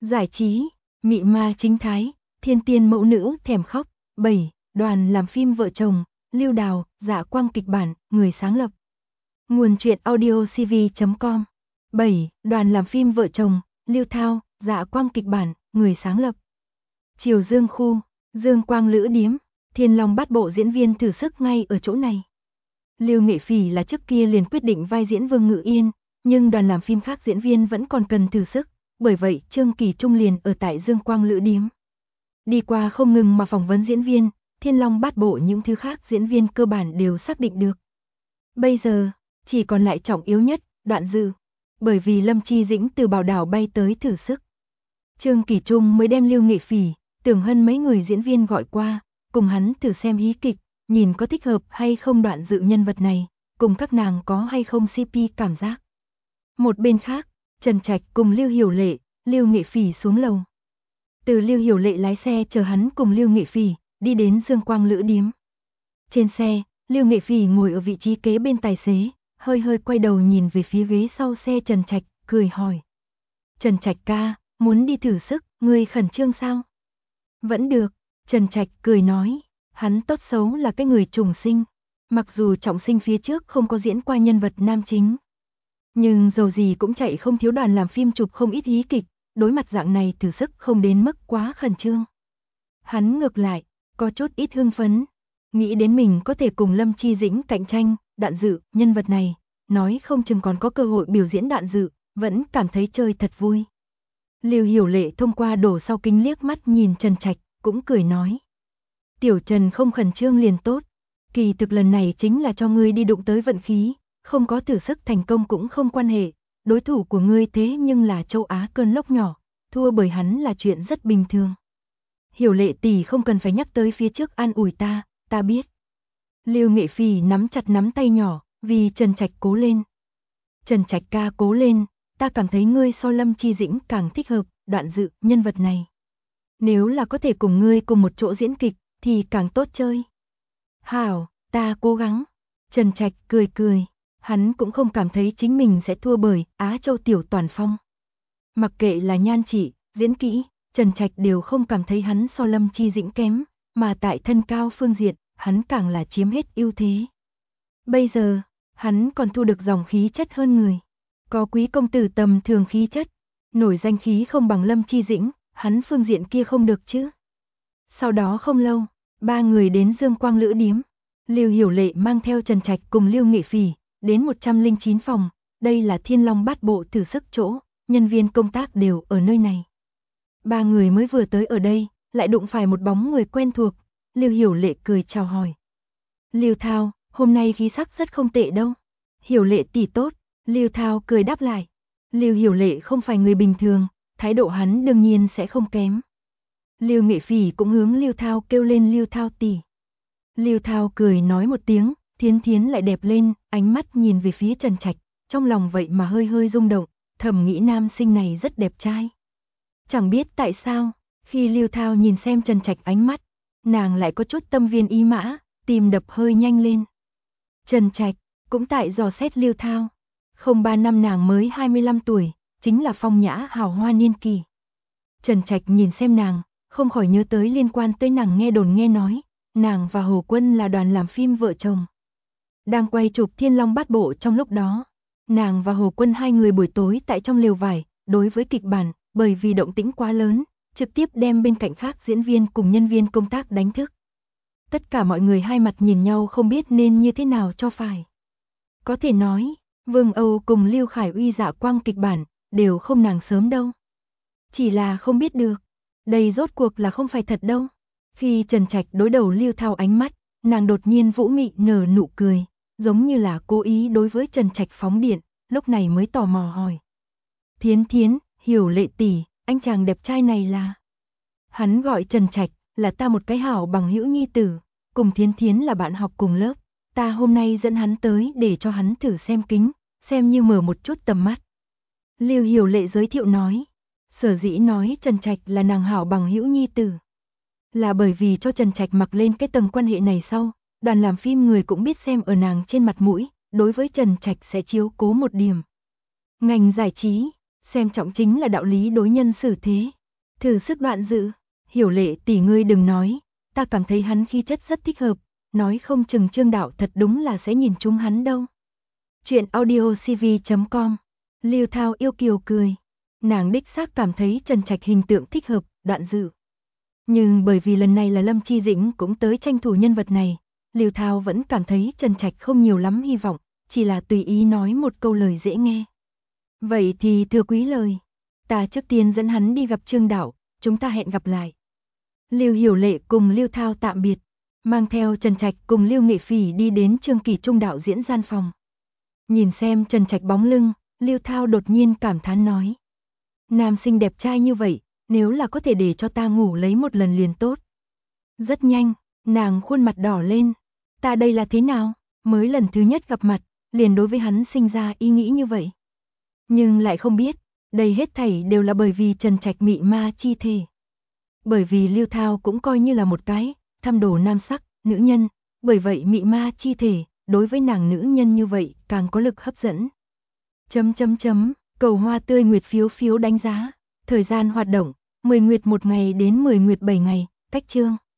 Giải trí, mị ma chính thái, thiên tiên mẫu nữ thèm khóc. 7. Đoàn làm phim vợ chồng, Lưu Đào, Dạ Quang kịch bản, người sáng lập. Nguồn truyện audio cv.com. 7. Đoàn làm phim vợ chồng, Lưu Thao, Dạ Quang kịch bản, người sáng lập. Triều Dương khu, Dương Quang Lữ Điếm, Thiên Long Bát Bộ diễn viên thử sức ngay ở chỗ này. Lưu Nghệ Phỉ là trước kia liền quyết định vai diễn Vương Ngự Yên, nhưng đoàn làm phim khác diễn viên vẫn còn cần thử sức, bởi vậy Trương Kỳ Trung liền ở tại Dương Quang Lữ Điếm. Đi qua không ngừng mà phỏng vấn diễn viên, Thiên Long Bát Bộ những thứ khác diễn viên cơ bản đều xác định được. Bây giờ, chỉ còn lại trọng yếu nhất, Đoạn Dự. Bởi vì Lâm Chi Dĩnh từ Bảo Đảo bay tới thử sức. Trương Kỳ Trung mới đem Lưu Nghệ Phỉ, Tưởng Hân mấy người diễn viên gọi qua, cùng hắn thử xem hí kịch, nhìn có thích hợp hay không Đoạn Dự nhân vật này, cùng các nàng có hay không CP cảm giác. Một bên khác, Trần Trạch cùng Lưu Hiểu Lệ, Lưu Nghệ Phỉ xuống lầu. Từ Lưu Hiểu Lệ lái xe chờ hắn cùng Lưu Nghệ Phỉ đi đến Dương Quang Lữ Điếm. Trên xe, Lưu Nghệ Phỉ ngồi ở vị trí kế bên tài xế, hơi quay đầu nhìn về phía ghế sau xe Trần Trạch, cười hỏi. Trần Trạch ca, muốn đi thử sức, ngươi khẩn trương sao? Vẫn được, Trần Trạch cười nói, hắn tốt xấu là cái người trùng sinh, mặc dù trọng sinh phía trước không có diễn qua nhân vật nam chính. Nhưng dầu gì cũng chạy không thiếu đoàn làm phim chụp không ít hí kịch, đối mặt dạng này thử sức không đến mức quá khẩn trương. Hắn ngược lại, có chút ít hưng phấn, nghĩ đến mình có thể cùng Lâm Chi Dĩnh cạnh tranh, Đoạn Dự, nhân vật này, nói không chừng còn có cơ hội biểu diễn Đoạn Dự, vẫn cảm thấy chơi thật vui. Lưu Hiểu Lệ thông qua đổ sau kính liếc mắt nhìn Trần Trạch, cũng cười nói. Tiểu Trần không khẩn trương liền tốt, kỳ thực lần này chính là cho ngươi đi đụng tới vận khí, không có thử sức thành công cũng không quan hệ, đối thủ của ngươi thế nhưng là châu Á cơn lốc nhỏ, thua bởi hắn là chuyện rất bình thường. Hiểu Lệ tỷ không cần phải nhắc tới phía trước an ủi ta biết. Lưu Nghệ Phỉ nắm chặt nắm tay nhỏ, vì Trần Trạch cố lên. Trần Trạch ca cố lên, ta cảm thấy ngươi so Lâm Chi Dĩnh càng thích hợp, Đoạn Dự, nhân vật này. Nếu là có thể cùng ngươi cùng một chỗ diễn kịch, thì càng tốt chơi. Hảo, ta cố gắng. Trần Trạch cười, hắn cũng không cảm thấy chính mình sẽ thua bởi Á Châu Tiểu Toàn Phong. Mặc kệ là nhan trị, diễn kỹ, Trần Trạch đều không cảm thấy hắn so Lâm Chi Dĩnh kém, mà tại thân cao phương diện, hắn càng là chiếm hết ưu thế. Bây giờ, hắn còn thu được dòng khí chất hơn người. Có quý công tử tầm thường khí chất, nổi danh khí không bằng Lâm Chi Dĩnh, hắn phương diện kia không được chứ. Sau đó không lâu, ba người đến Dương Quang Lữ Điếm. Lưu Hiểu Lệ mang theo Trần Trạch cùng Lưu Nghệ Phỉ, đến 109 phòng, đây là Thiên Long Bát Bộ thử sức chỗ, nhân viên công tác đều ở nơi này. Ba người mới vừa tới ở đây, lại đụng phải một bóng người quen thuộc, Lưu Hiểu Lệ cười chào hỏi. Lưu Thao, hôm nay khí sắc rất không tệ đâu. Hiểu Lệ tỷ tốt, Lưu Thao cười đáp lại. Lưu Hiểu Lệ không phải người bình thường, thái độ hắn đương nhiên sẽ không kém. Lưu Nghệ Phỉ cũng hướng Lưu Thao kêu lên Lưu Thao tỷ. Lưu Thao cười nói một tiếng, Thiến lại đẹp lên, ánh mắt nhìn về phía Trần Trạch, trong lòng vậy mà hơi rung động, thầm nghĩ nam sinh này rất đẹp trai. Chẳng biết tại sao, khi Lưu Thao nhìn xem Trần Trạch ánh mắt, nàng lại có chút tâm viên ý mã, tim đập hơi nhanh lên. Trần Trạch cũng tại dò xét Lưu Thao. Không 3 năm nàng mới 25 tuổi, chính là phong nhã hào hoa niên kỳ. Trần Trạch nhìn xem nàng, không khỏi nhớ tới liên quan tới nàng nghe đồn nghe nói, nàng và Hồ Quân là đoàn làm phim vợ chồng. Đang quay chụp Thiên Long Bát Bộ trong lúc đó, nàng và Hồ Quân hai người buổi tối tại trong lều vải, đối với kịch bản, bởi vì động tĩnh quá lớn, trực tiếp đem bên cạnh khác diễn viên cùng nhân viên công tác đánh thức. Tất cả mọi người hai mặt nhìn nhau không biết nên như thế nào cho phải. Có thể nói, Vương Âu cùng Lưu Khải Uy Dạ Quang kịch bản, đều không nàng sớm đâu. Chỉ là không biết được, đây rốt cuộc là không phải thật đâu. Khi Trần Trạch đối đầu Lưu Thao ánh mắt, nàng đột nhiên vũ mị nở nụ cười, giống như là cố ý đối với Trần Trạch phóng điện, lúc này mới tò mò hỏi. Thiến, Hiểu Lệ tỷ, anh chàng đẹp trai này là... Hắn gọi Trần Trạch, là ta một cái hảo bằng hữu nhi tử, cùng Thiến là bạn học cùng lớp, ta hôm nay dẫn hắn tới để cho hắn thử xem kính, xem như mở một chút tầm mắt. Lưu Hiểu Lệ giới thiệu nói, sở dĩ nói Trần Trạch là nàng hảo bằng hữu nhi tử. Là bởi vì cho Trần Trạch mặc lên cái tầng quan hệ này sau, đoàn làm phim người cũng biết xem ở nàng trên mặt mũi, đối với Trần Trạch sẽ chiếu cố một điểm. Ngành giải trí, xem trọng chính là đạo lý đối nhân xử thế. Thử sức đoạn dự, Hiểu Lệ tỷ ngươi đừng nói, ta cảm thấy hắn khí chất rất thích hợp, nói không chừng Trương đạo thật đúng là sẽ nhìn trúng hắn đâu. Chuyện audio cv.com. Lưu Thao yêu kiều cười. Nàng đích xác cảm thấy Trần Trạch hình tượng thích hợp, đoạn dự. Nhưng bởi vì lần này là Lâm Chi Dĩnh cũng tới tranh thủ nhân vật này, Lưu Thao vẫn cảm thấy Trần Trạch không nhiều lắm hy vọng, chỉ là tùy ý nói một câu lời dễ nghe. Vậy thì thưa quý lời, ta trước tiên dẫn hắn đi gặp Trương đạo, chúng ta hẹn gặp lại. Lưu Hiểu Lệ cùng Lưu Thao tạm biệt, mang theo Trần Trạch cùng Lưu Nghệ Phỉ đi đến Trương Kỳ Trung đạo diễn gian phòng. Nhìn xem Trần Trạch bóng lưng, Lưu Thao đột nhiên cảm thán nói. Nam sinh đẹp trai như vậy, nếu là có thể để cho ta ngủ lấy một lần liền tốt. Rất nhanh, nàng khuôn mặt đỏ lên. Ta đây là thế nào? Mới lần thứ nhất gặp mặt, liền đối với hắn sinh ra ý nghĩ như vậy. Nhưng lại không biết, đây hết thảy đều là bởi vì Trần Trạch mị ma chi thể. Bởi vì Lưu Thao cũng coi như là một cái tham đồ nam sắc, nữ nhân, bởi vậy mị ma chi thể, đối với nàng nữ nhân như vậy càng có lực hấp dẫn. Cầu hoa tươi nguyệt phiếu đánh giá, thời gian hoạt động, 10 nguyệt 1 ngày đến 10 nguyệt 7 ngày, cách chương.